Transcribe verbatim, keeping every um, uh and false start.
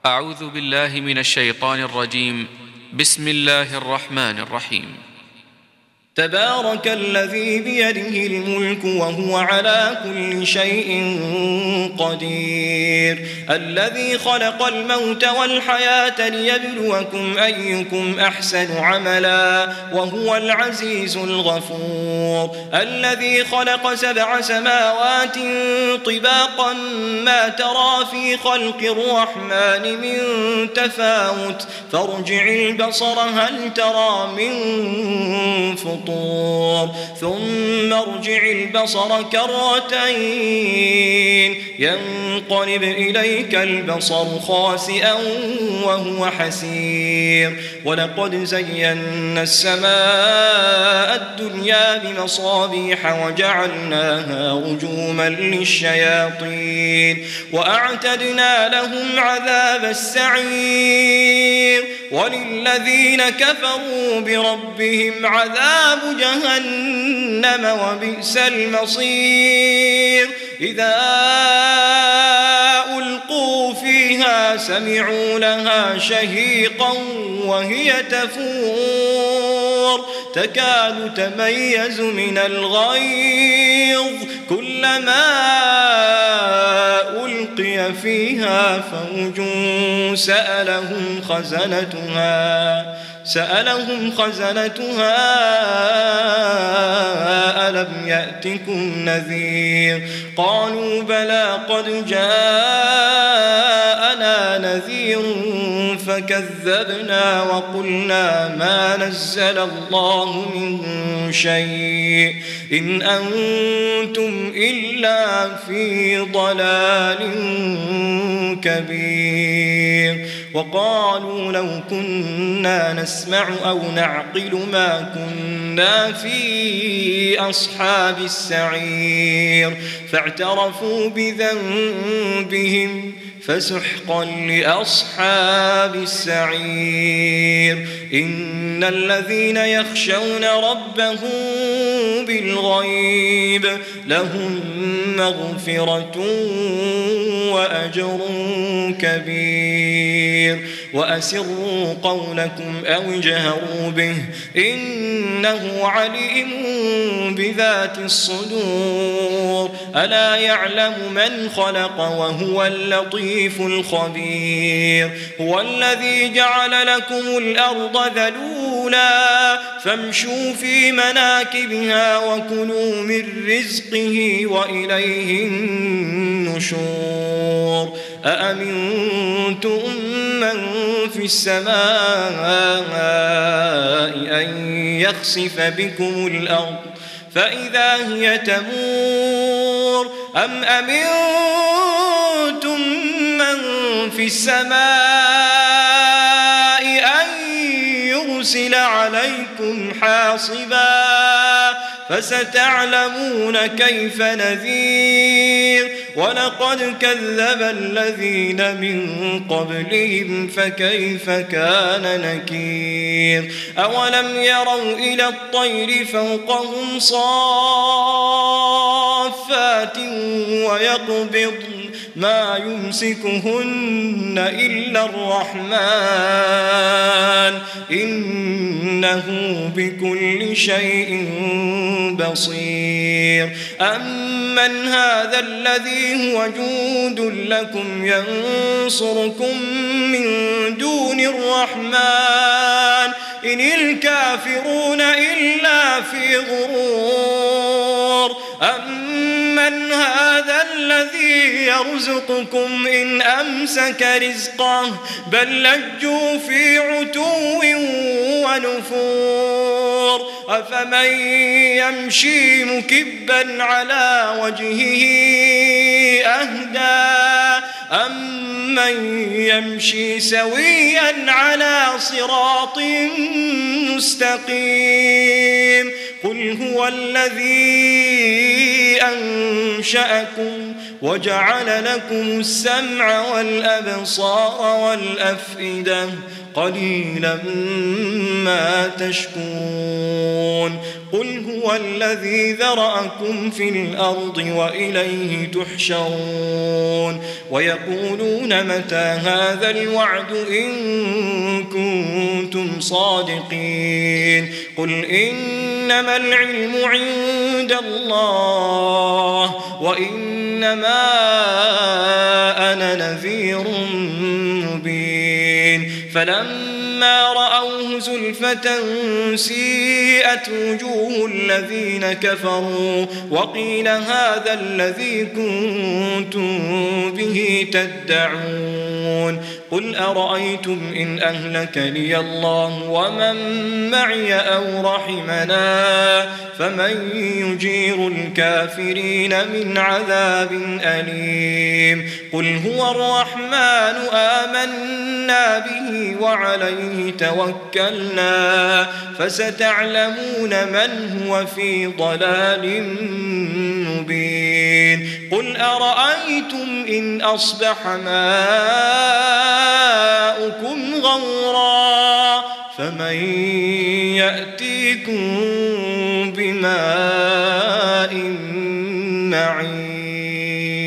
أعوذ بالله من الشيطان الرجيم. بسم الله الرحمن الرحيم. تبارك الذي بيده الملك وهو على كل شيء قدير، الذي خلق الموت والحياة ليبلوكم أيكم أحسن عملا وهو العزيز الغفور، الذي خلق سبع سماوات طباقا ما ترى في خلق الرحمن من تفاوت فارجع البصر هل ترى من فطور ثم ارجع البصر كرتين ينقلب إليك البصر خاسئا وهو حسير، ولقد زينا السماء الدنيا بمصابيح وجعلناها رجوما للشياطين وأعتدنا لهم عذاب السعير، وللذين كفروا بربهم عذاب جهنم وبئس المصير. إذا ألقوا فيها سمعوا لها شهيقا وهي تفور تكاد تميز من الغيظ كلما ألقي فيها فوج سألهم خزنتها سألهم خزنتها ألم يأتكم نذير؟ قالوا بلى قد جاءنا نذير فكذبنا وقلنا ما نزل الله من شيء إن أنتم إلا في ضلال كبير. وقالوا لو كنا نسمع أو نعقل ما كنا في أصحاب السعير فاعترفوا بذنبهم فسحقا لأصحاب السعير. إن الذين يخشون ربهم بالغيب لهم مغفرة وأجر كبير. وأسروا قولكم أو اجهروا به إنه عليم بذات الصدور. ألا يعلم من خلق وهو اللطيف الخبير. هو الذي جعل لكم الأرض ذلولا فامشوا في مناكبها وكلوا من رزقه وإليه النشور. أأمنتم من في السماء أن يخسف بكم الأرض فإذا هي تمور أم أمنتم من في السماء أن يرسل عليكم حاصبا فستعلمون كيف نذير. ولقد كذب الذين من قبلهم فكيف كان نكير. أولم يروا إلى الطير فوقهم صافات ويقبضن ما يمسكهن إلا الرحمن إنه بكل شيء بصير. أمن هذا الذي هو جند لكم ينصركم من دون الرحمن إن الكافرون إلا في غرور. أمن هذا الذي يرزقكم إن أمسك رزقه بل لجوا في عتو ونفور. أفمن يمشي مكبا على وجهه أهدى أمن يمشي سويا على صراط مستقيم. قل هو الذي أنشأكم وجعل لكم السمع والأبصار والأفئدة قليلا ما تشكرون. قل هو الذي ذرأكم في الأرض وإليه تحشرون ويقولون متى هذا الوعد إن كنتم صادقين قل إنما العلم عند الله وإنما أنا نذير مبين فلما رأوه زلفة سيئت وجوه الذين كفروا وقيل هذا الذي كنتم به تدعون قل أرأيتم إن أهلكني الله ومن معي أو رحمنا فمن يجير الكافرين من عذاب أليم قل هو الرحمن آمنا به وعليه توكلنا فستعلمون من هو في ضلال مبين قل أرأيتم إن أصبح ماؤكم غورا فمن يأتيكم بماء معين